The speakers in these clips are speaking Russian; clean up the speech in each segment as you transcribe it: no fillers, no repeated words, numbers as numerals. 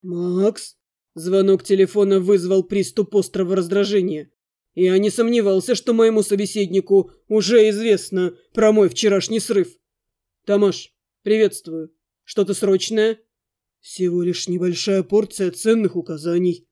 «Макс?» Звонок телефона вызвал приступ острого раздражения. Я не сомневался, что моему собеседнику уже известно про мой вчерашний срыв. «Тамаш, приветствую. Что-то срочное?» «Всего лишь небольшая порция ценных указаний».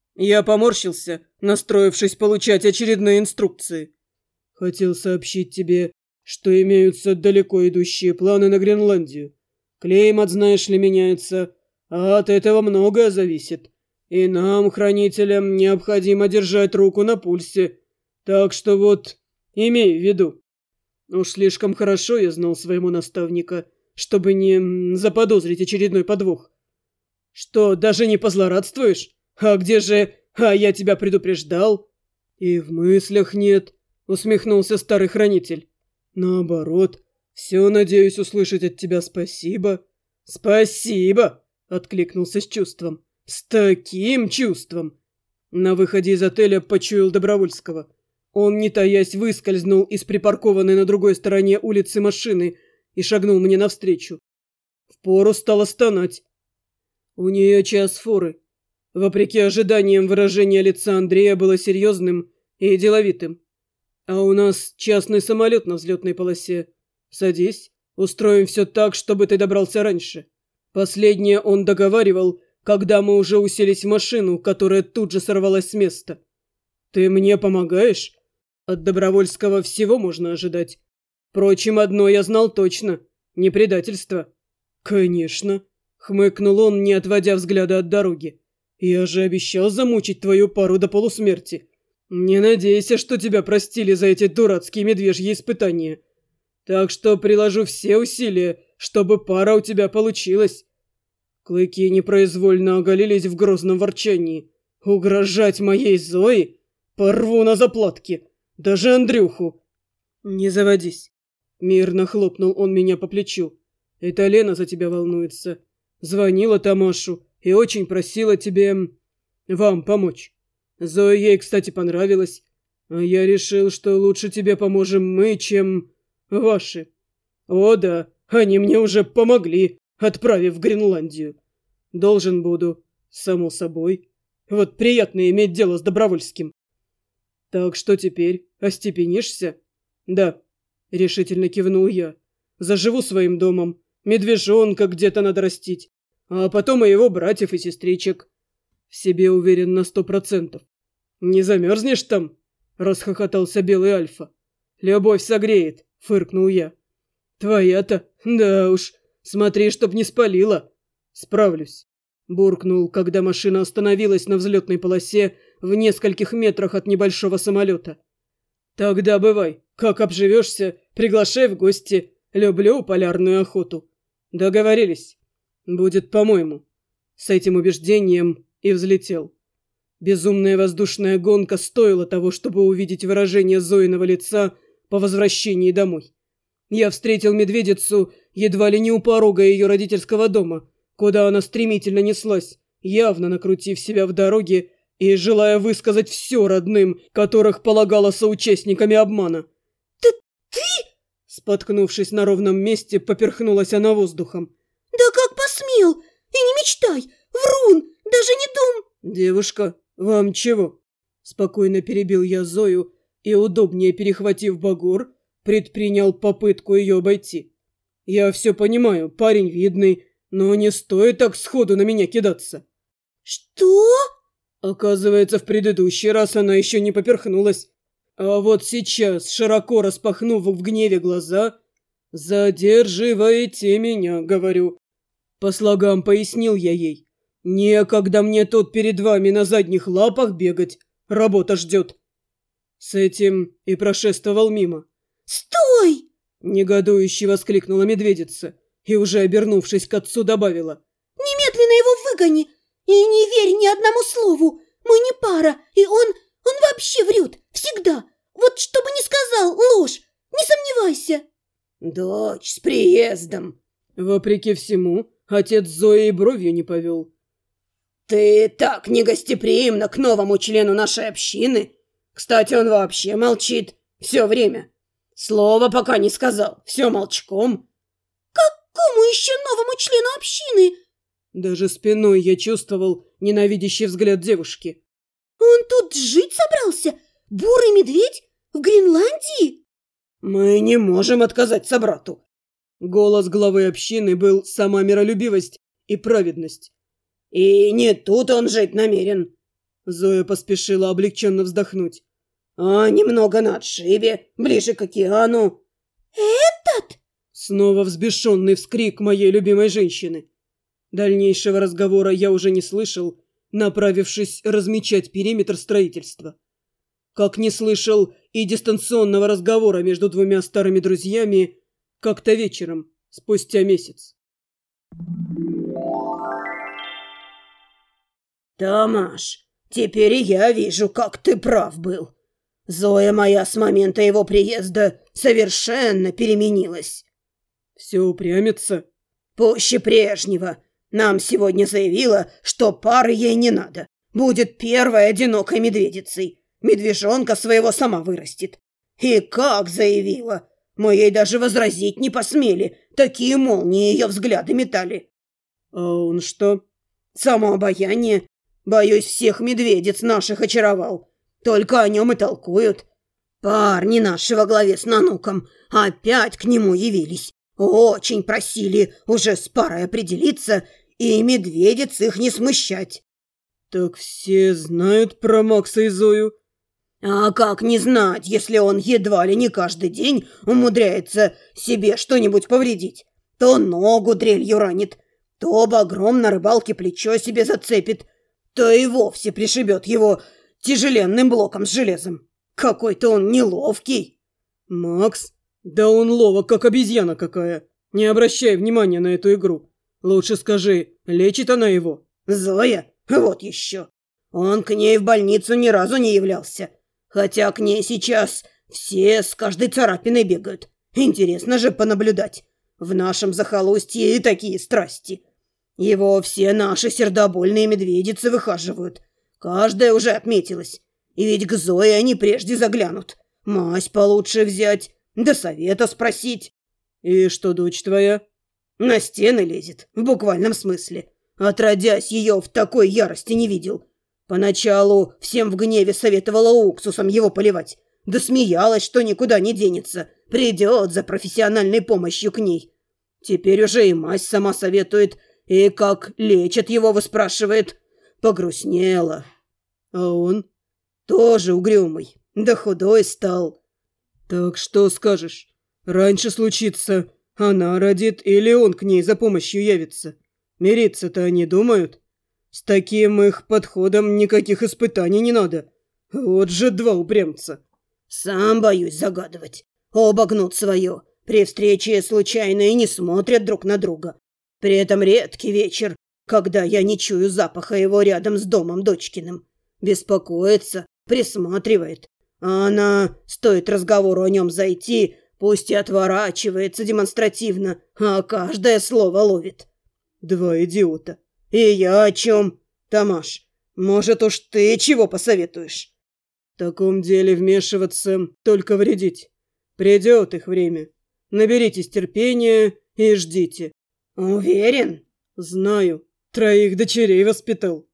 Я поморщился, настроившись получать очередные инструкции. «Хотел сообщить тебе, что имеются далеко идущие планы на Гренландию. Климат, знаешь ли, меняется, а от этого многое зависит. И нам, хранителям, необходимо держать руку на пульсе. Так что вот, имей в виду». Уж слишком хорошо я знал своего наставника, чтобы не заподозрить очередной подвох. «Что, даже не позлорадствуешь? А где же... А я тебя предупреждал?» «И в мыслях нет», — усмехнулся старый хранитель. «Наоборот, все надеюсь услышать от тебя спасибо». «Спасибо!» — откликнулся с чувством. «С таким чувством!» На выходе из отеля почуял Добровольского. Он, не таясь, выскользнул из припаркованной на другой стороне улицы машины и шагнул мне навстречу. Впору стало стонать. У нее час форы. Вопреки ожиданиям, выражение лица Андрея было серьезным и деловитым. «А у нас частный самолет на взлетной полосе. Садись, устроим все так, чтобы ты добрался раньше». Последнее он договаривал, когда мы уже уселись в машину, которая тут же сорвалась с места. «Ты мне помогаешь?» От Добровольского всего можно ожидать. Впрочем, одно я знал точно — не предательство. «Конечно», — хмыкнул он, не отводя взгляда от дороги. «Я же обещал замучить твою пару до полусмерти. Не надейся, что тебя простили за эти дурацкие медвежьи испытания. Так что приложу все усилия, чтобы пара у тебя получилась». Клыки непроизвольно оголились в грозном ворчании. «Угрожать моей Зои? Порву на заплатки. Даже Андрюху». «Не заводись». Мирно хлопнул он меня по плечу. «Это Лена за тебя волнуется. Звонила Тамашу и очень просила вам помочь. Зоя ей, кстати, понравилась. А я решил, что лучше тебе поможем мы, чем ваши. О да, они мне уже помогли, отправив в Гренландию. Должен буду, само собой. Вот приятно иметь дело с Добровольским». «Так что теперь, остепенишься?» «Да», — решительно кивнул я. «Заживу своим домом. Медвежонка где-то надо растить. А потом и его братьев и сестричек». В себе уверен на 100%. «Не замерзнешь там?» — расхохотался белый Альфа. «Любовь согреет», — фыркнул я. «Твоя-то? Да уж. Смотри, чтоб не спалила». «Справлюсь», — буркнул, когда машина остановилась на взлетной полосе в нескольких метрах от небольшого самолета. «Тогда бывай. Как обживешься, приглашай в гости. Люблю полярную охоту». «Договорились. Будет, по-моему». С этим убеждением и взлетел. Безумная воздушная гонка стоила того, чтобы увидеть выражение Зоиного лица по возвращении домой. Я встретил медведицу едва ли не у порога ее родительского дома, куда она стремительно неслась, явно накрутив себя в дороге и желая высказать все родным, которых полагала соучастниками обмана. Ты? Споткнувшись на ровном месте, поперхнулась она воздухом. «Да как посмел? И не мечтай! Врун! Даже не дум!» «Девушка, вам чего?» Спокойно перебил я Зою и, удобнее перехватив багор, предпринял попытку ее обойти. «Я все понимаю, парень видный, но не стоит так сходу на меня кидаться». «Что?» Оказывается, в предыдущий раз она еще не поперхнулась. А вот сейчас, широко распахнув в гневе глаза, «Задерживайте меня», — говорю. По слогам пояснил я ей. «Некогда мне тут перед вами на задних лапах бегать. Работа ждет». С этим и прошествовал мимо. «Стой!» — негодующе воскликнула медведица и, уже обернувшись к отцу, добавила. «Немедленно его выгони! И не верь ни одному слову! Мы не пара, и он вообще врет! Всегда! Вот чтобы не сказал ложь! Не сомневайся!» «Дочь с приездом!» Вопреки всему, отец Зои и бровью не повел. «Ты так негостеприимна к новому члену нашей общины. Кстати, он вообще молчит все время. Слова пока не сказал, все молчком». «Какому еще новому члену общины?» Даже спиной я чувствовал ненавидящий взгляд девушки. Он тут жить собрался? Бурый медведь? В Гренландии? Мы не можем отказать собрату. Голос главы общины был сама миролюбивость и праведность. И не тут он жить намерен. Зоя поспешила облегченно вздохнуть. А немного на отшибе, ближе к океану. Этот? Снова взбешенный вскрик моей любимой женщины. Дальнейшего разговора я уже не слышал, направившись размечать периметр строительства. Как не слышал и дистанционного разговора между двумя старыми друзьями как-то вечером, спустя месяц. Тамаш, теперь и я вижу, как ты прав был. Зоя моя с момента его приезда совершенно переменилась. Все упрямится? Пуще прежнего. Нам сегодня заявила, что пары ей не надо. Будет первой одинокой медведицей. Медвежонка своего сама вырастет. И как заявила! Мы ей даже возразить не посмели. Такие молнии ее взгляды метали. А он что? Само обаяние. Боюсь, всех медведиц наших очаровал. Только о нем и толкуют. Парни наши во главе с Нануком опять к нему явились. Очень просили уже с парой определиться и медведиц их не смущать. Так все знают про Макса и Зою? А как не знать, если он едва ли не каждый день умудряется себе что-нибудь повредить? То ногу дрелью ранит, то багром на рыбалке плечо себе зацепит, то и вовсе пришибет его тяжеленным блоком с железом. Какой-то он неловкий. Макс? Да он ловок, как обезьяна какая. Не обращай внимания на эту игру. Лучше скажи, лечит она его? Зоя? Вот еще. Он к ней в больницу ни разу не являлся. Хотя к ней сейчас все с каждой царапиной бегают. Интересно же понаблюдать. В нашем захолустье и такие страсти. Его все наши сердобольные медведицы выхаживают. Каждая уже отметилась. И ведь к Зое они прежде заглянут. Мазь получше взять, да совета спросить. И что дочь твоя? На стены лезет, в буквальном смысле. Отродясь, ее в такой ярости не видел. Поначалу всем в гневе советовала уксусом его поливать. Да смеялась, что никуда не денется. Придет за профессиональной помощью к ней. Теперь уже и мазь сама советует, и как лечат его, выспрашивает. Погрустнела. А он? Тоже угрюмый, да худой стал. Так что скажешь? Раньше случится, она родит или он к ней за помощью явится? Мириться-то они думают? С таким их подходом никаких испытаний не надо. Вот же два упрямца. Сам боюсь загадывать. Оба гнут свое. При встрече случайно и не смотрят друг на друга. При этом редкий вечер, когда я не чую запаха его рядом с домом дочкиным. Беспокоится, присматривает. А она, стоит разговору о нем зайти, пусть и отворачивается демонстративно, а каждое слово ловит. Два идиота. И я о чем? Тамаш, может уж ты чего посоветуешь? В таком деле вмешиваться, только вредить. Придет их время. Наберитесь терпения и ждите. Уверен? Знаю. 3 дочерей воспитал.